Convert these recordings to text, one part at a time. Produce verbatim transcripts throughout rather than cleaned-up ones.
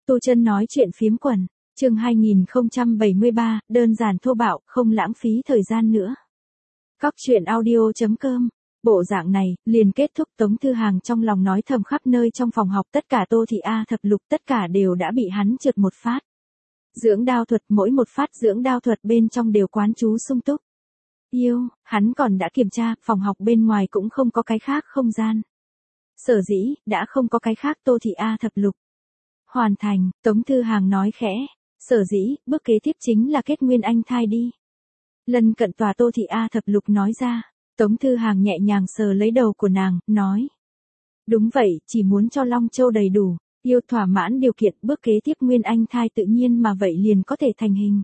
Tu Chân nói chuyện phiếm quần, chương hai nghìn không trăm bảy mươi ba, đơn giản thô bạo, không lãng phí thời gian nữa. Cóc truyện audio chấm com. Bộ dạng này, liền kết thúc. Tống Thư Hàng trong lòng nói thầm khắp nơi trong phòng học, tất cả Tô Thị A thập lục tất cả đều đã bị hắn trượt một phát. Dưỡng đao thuật, mỗi một phát dưỡng đao thuật bên trong đều quán chú sung túc. Yêu, hắn còn đã kiểm tra, phòng học bên ngoài cũng không có cái khác không gian. Sở dĩ, đã không có cái khác Tô Thị A thập lục. Hoàn thành, Tống Thư Hàng nói khẽ. Sở dĩ, bước kế tiếp chính là kết nguyên anh thai đi. Lần cận tòa Tô Thị A thập lục nói ra. Tống Thư Hàng nhẹ nhàng sờ lấy đầu của nàng, nói. Đúng vậy, chỉ muốn cho Long Châu đầy đủ, yêu thỏa mãn điều kiện, bước kế tiếp nguyên anh thai tự nhiên mà vậy liền có thể thành hình.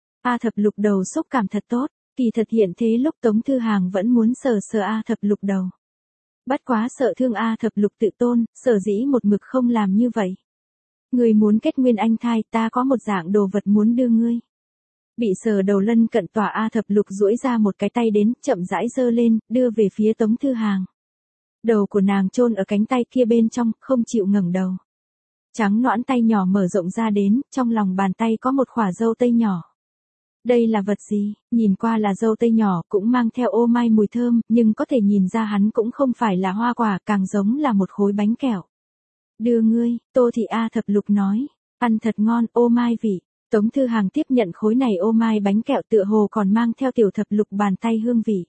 A thập lục đầu xúc cảm thật tốt, kỳ thật hiện thế lúc Tống Thư Hàng vẫn muốn sờ sờ A thập lục đầu. Bất quá sợ thương A thập lục tự tôn, sở dĩ một mực không làm như vậy. Người muốn kết nguyên anh thai, ta có một dạng đồ vật muốn đưa ngươi. Bị sờ đầu lân cận tòa A thập lục duỗi ra một cái tay đến, chậm rãi giơ lên, đưa về phía Tống Thư Hàng. Đầu của nàng chôn ở cánh tay kia bên trong, không chịu ngẩng đầu. Trắng nõn tay nhỏ mở rộng ra đến, trong lòng bàn tay có một khỏa dâu tây nhỏ. Đây là vật gì? Nhìn qua là dâu tây nhỏ, cũng mang theo ô mai mùi thơm, nhưng có thể nhìn ra hắn cũng không phải là hoa quả, càng giống là một khối bánh kẹo. Đưa ngươi, Tô Thị A thập lục nói, ăn thật ngon, ô mai vị. Tống Thư Hàng tiếp nhận khối này ô mai bánh kẹo, tựa hồ còn mang theo tiểu thập lục bàn tay hương vị.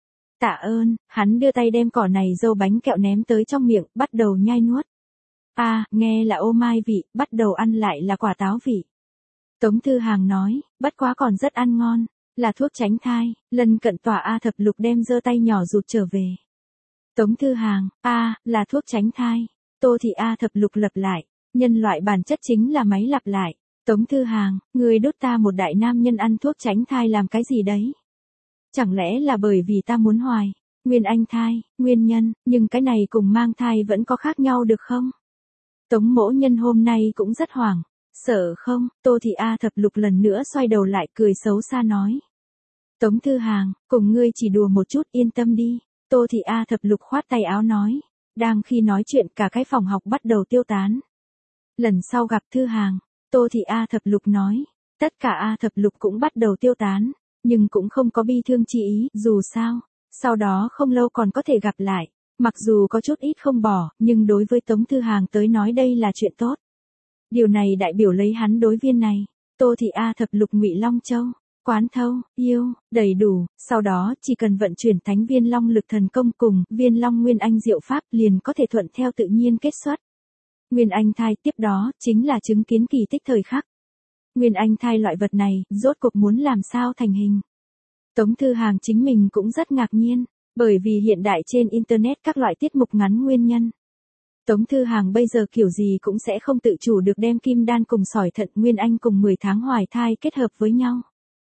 Tạ ơn, hắn đưa tay đem cỏ này dâu bánh kẹo ném tới trong miệng, bắt đầu nhai nuốt. A, à, nghe là ô mai vị, bắt đầu ăn lại là quả táo vị. Tống Thư Hàng nói, bất quá còn rất ăn ngon, là thuốc tránh thai. Lần cận tòa A thập lục đem giơ tay nhỏ rụt trở về. Tống Thư Hàng, a, à, là thuốc tránh thai. Tô Thị A thập lục lặp lại, nhân loại bản chất chính là máy lặp lại. Tống Thư Hàng, người đốt ta một đại nam nhân ăn thuốc tránh thai làm cái gì đấy? Chẳng lẽ là bởi vì ta muốn hoài, nguyên anh thai, nguyên nhân, nhưng cái này cùng mang thai vẫn có khác nhau được không? Tống mỗ nhân hôm nay cũng rất hoảng, sợ không? Tô Thị A thập lục lần nữa xoay đầu lại cười xấu xa nói. Tống Thư Hàng, cùng ngươi chỉ đùa một chút, yên tâm đi. Tô Thị A thập lục khoát tay áo nói. Đang khi nói chuyện cả cái phòng học bắt đầu tiêu tán. Lần sau gặp Thư Hàng, Tô Thị A thập lục nói, tất cả A thập lục cũng bắt đầu tiêu tán, nhưng cũng không có bi thương chi ý, dù sao, sau đó không lâu còn có thể gặp lại, mặc dù có chút ít không bỏ, nhưng đối với Tống Thư Hàng tới nói đây là chuyện tốt. Điều này đại biểu lấy hắn đối viên này, Tô Thị A thập lục Ngụy Long Châu, quán thâu, yêu, đầy đủ, sau đó chỉ cần vận chuyển thánh viên long lực thần công cùng viên long nguyên anh diệu pháp liền có thể thuận theo tự nhiên kết xuất. Nguyên anh thai tiếp đó, chính là chứng kiến kỳ tích thời khắc. Nguyên anh thai loại vật này, rốt cuộc muốn làm sao thành hình. Tống Thư Hàng chính mình cũng rất ngạc nhiên, bởi vì hiện đại trên Internet các loại tiết mục ngắn nguyên nhân. Tống Thư Hàng bây giờ kiểu gì cũng sẽ không tự chủ được đem kim đan cùng sỏi thận nguyên anh cùng mười tháng hoài thai kết hợp với nhau.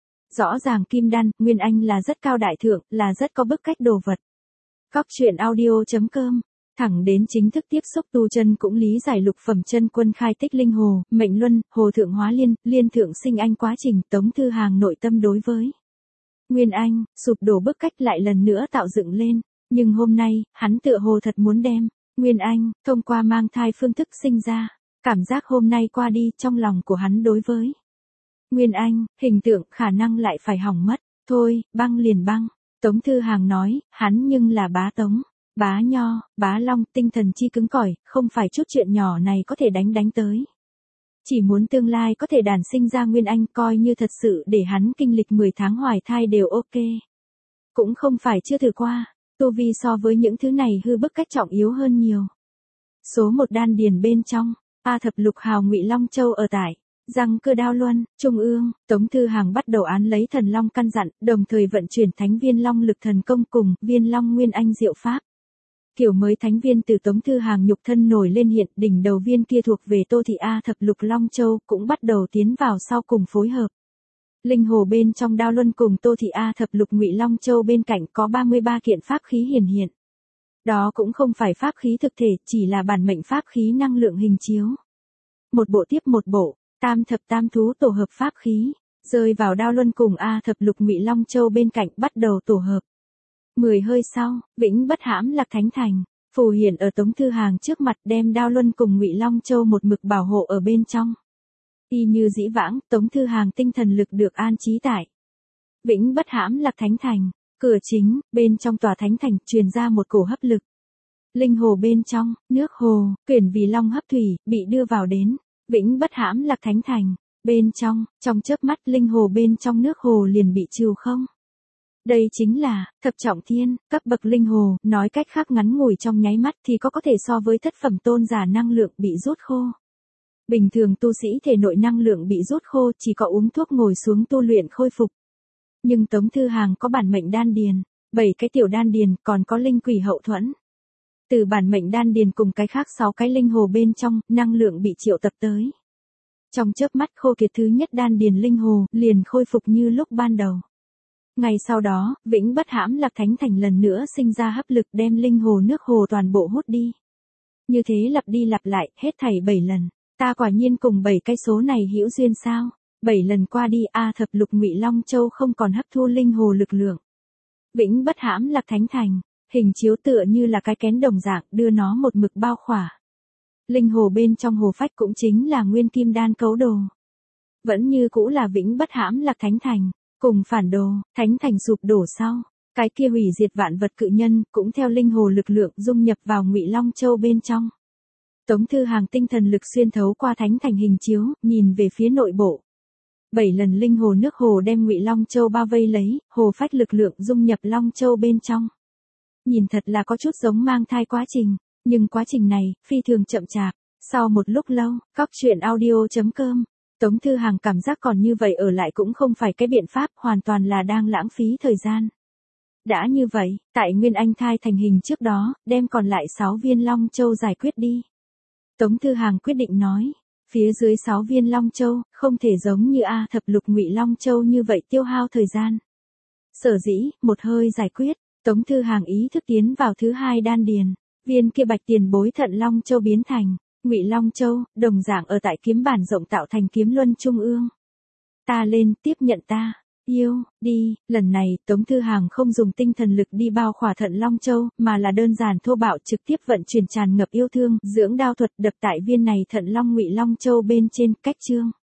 Rõ ràng kim đan, nguyên anh là rất cao đại thượng, là rất có bức cách đồ vật. Cóc truyện audio chấm com. Thẳng đến chính thức tiếp xúc tu chân cũng lý giải lục phẩm chân quân khai tích linh hồ, mệnh luân, hồ thượng hóa liên, liên thượng sinh anh quá trình. Tống Thư Hàng nội tâm đối với nguyên anh, sụp đổ bức cách lại lần nữa tạo dựng lên, nhưng hôm nay, hắn tựa hồ thật muốn đem nguyên anh, thông qua mang thai phương thức sinh ra. Cảm giác hôm nay qua đi, trong lòng của hắn đối với nguyên anh, hình tượng khả năng lại phải hỏng mất. Thôi, băng liền băng. Tống Thư Hàng nói, hắn nhưng là bá Tống. Bá Nho, Bá Long, tinh thần chi cứng cỏi, không phải chút chuyện nhỏ này có thể đánh đánh tới. Chỉ muốn tương lai có thể đản sinh ra nguyên anh, coi như thật sự để hắn kinh lịch mười tháng hoài thai đều ok. Cũng không phải chưa thử qua, tu vi so với những thứ này hư bức cách trọng yếu hơn nhiều. Số một đan điền bên trong, A thập lục hào Ngụy Long Châu ở tại răng cơ đao luân, trung ương. Tống Thư Hàng bắt đầu án lấy thần long căn dặn, đồng thời vận chuyển thánh viên long lực thần công cùng viên long nguyên anh diệu pháp. Kiểu mới thánh viên từ Tống Thư Hàng nhục thân nổi lên hiện, đỉnh đầu viên kia thuộc về Tô Thị A thập lục Long Châu, cũng bắt đầu tiến vào sau cùng phối hợp. Linh hồ bên trong đao luân cùng Tô Thị A thập lục Ngụy Long Châu bên cạnh có ba mươi ba kiện pháp khí hiển hiện. Đó cũng không phải pháp khí thực thể, chỉ là bản mệnh pháp khí năng lượng hình chiếu. Một bộ tiếp một bộ, tam thập tam thú tổ hợp pháp khí, rơi vào đao luân cùng A thập lục Ngụy Long Châu bên cạnh bắt đầu tổ hợp. Mười hơi sau, vĩnh bất hãm lạc thánh thành, phù hiện ở Tống Thư Hàng trước mặt, đem Đao Luân cùng Ngụy Long Châu một mực bảo hộ ở bên trong. Y như dĩ vãng, Tống Thư Hàng tinh thần lực được an trí tại Vĩnh Bất Hãm Lạc Thánh Thành, cửa chính, bên trong tòa thánh thành truyền ra một cổ hấp lực. Linh hồ bên trong, nước hồ, quyển vì long hấp thủy, bị đưa vào đến Vĩnh Bất Hãm Lạc Thánh Thành. Bên trong, trong chớp mắt linh hồ bên trong nước hồ liền bị trừ không. Đây chính là thập trọng thiên, cấp bậc linh hồ, nói cách khác ngắn ngủi trong nháy mắt thì có có thể so với thất phẩm tôn giả năng lượng bị rút khô. Bình thường tu sĩ thể nội năng lượng bị rút khô chỉ có uống thuốc ngồi xuống tu luyện khôi phục. Nhưng Tống Thư Hàng có bản mệnh đan điền, bảy cái tiểu đan điền còn có linh quỷ hậu thuẫn. Từ bản mệnh đan điền cùng cái khác sáu cái linh hồ bên trong, năng lượng bị triệu tập tới. Trong chớp mắt khô kiệt thứ nhất đan điền linh hồ, liền khôi phục như lúc ban đầu. Ngày sau đó, Vĩnh Bất Hãm Lạc Thánh Thành lần nữa sinh ra hấp lực đem linh hồ nước hồ toàn bộ hút đi. Như thế lặp đi lặp lại, hết thảy bảy lần. Ta quả nhiên cùng bảy cái số này hữu duyên sao? Bảy lần qua đi, a thập lục Ngụy Long Châu không còn hấp thu linh hồ lực lượng. Vĩnh Bất Hãm Lạc Thánh Thành, hình chiếu tựa như là cái kén đồng dạng, đưa nó một mực bao khỏa. Linh hồ bên trong hồ phách cũng chính là nguyên kim đan cấu đồ. Vẫn như cũ là Vĩnh Bất Hãm Lạc Thánh Thành, cùng phản đồ, thánh thành sụp đổ sau, cái kia hủy diệt vạn vật cự nhân cũng theo linh hồ lực lượng dung nhập vào Ngụy Long Châu bên trong. Tống Thư Hàng tinh thần lực xuyên thấu qua thánh thành hình chiếu, nhìn về phía nội bộ. Bảy lần linh hồ nước hồ đem Ngụy Long Châu bao vây lấy, hồ phách lực lượng dung nhập Long Châu bên trong. Nhìn thật là có chút giống mang thai quá trình, nhưng quá trình này, phi thường chậm chạp. Sau một lúc lâu, Cóc Truyện Audio chấm com, Tống Thư Hàng cảm giác còn như vậy ở lại cũng không phải cái biện pháp, hoàn toàn là đang lãng phí thời gian. Đã như vậy, tại Nguyên Anh thai thành hình trước đó, đem còn lại sáu viên Long Châu giải quyết đi. Tống Thư Hàng quyết định nói, phía dưới sáu viên Long Châu, không thể giống như A thập lục Ngụy Long Châu như vậy tiêu hao thời gian. Sở dĩ, một hơi giải quyết, Tống Thư Hàng ý thức tiến vào thứ hai đan điền, viên kia bạch tiền bối thận Long Châu biến thành Ngụy Long Châu, đồng dạng ở tại kiếm bản rộng tạo thành kiếm luân trung ương. Ta lên, tiếp nhận ta, yêu, đi, lần này, Tống Thư Hàng không dùng tinh thần lực đi bao khỏa thận Long Châu, mà là đơn giản thô bạo trực tiếp vận chuyển tràn ngập yêu thương, dưỡng đao thuật đập tại viên này thận Long Ngụy Long Châu bên trên, cách chương.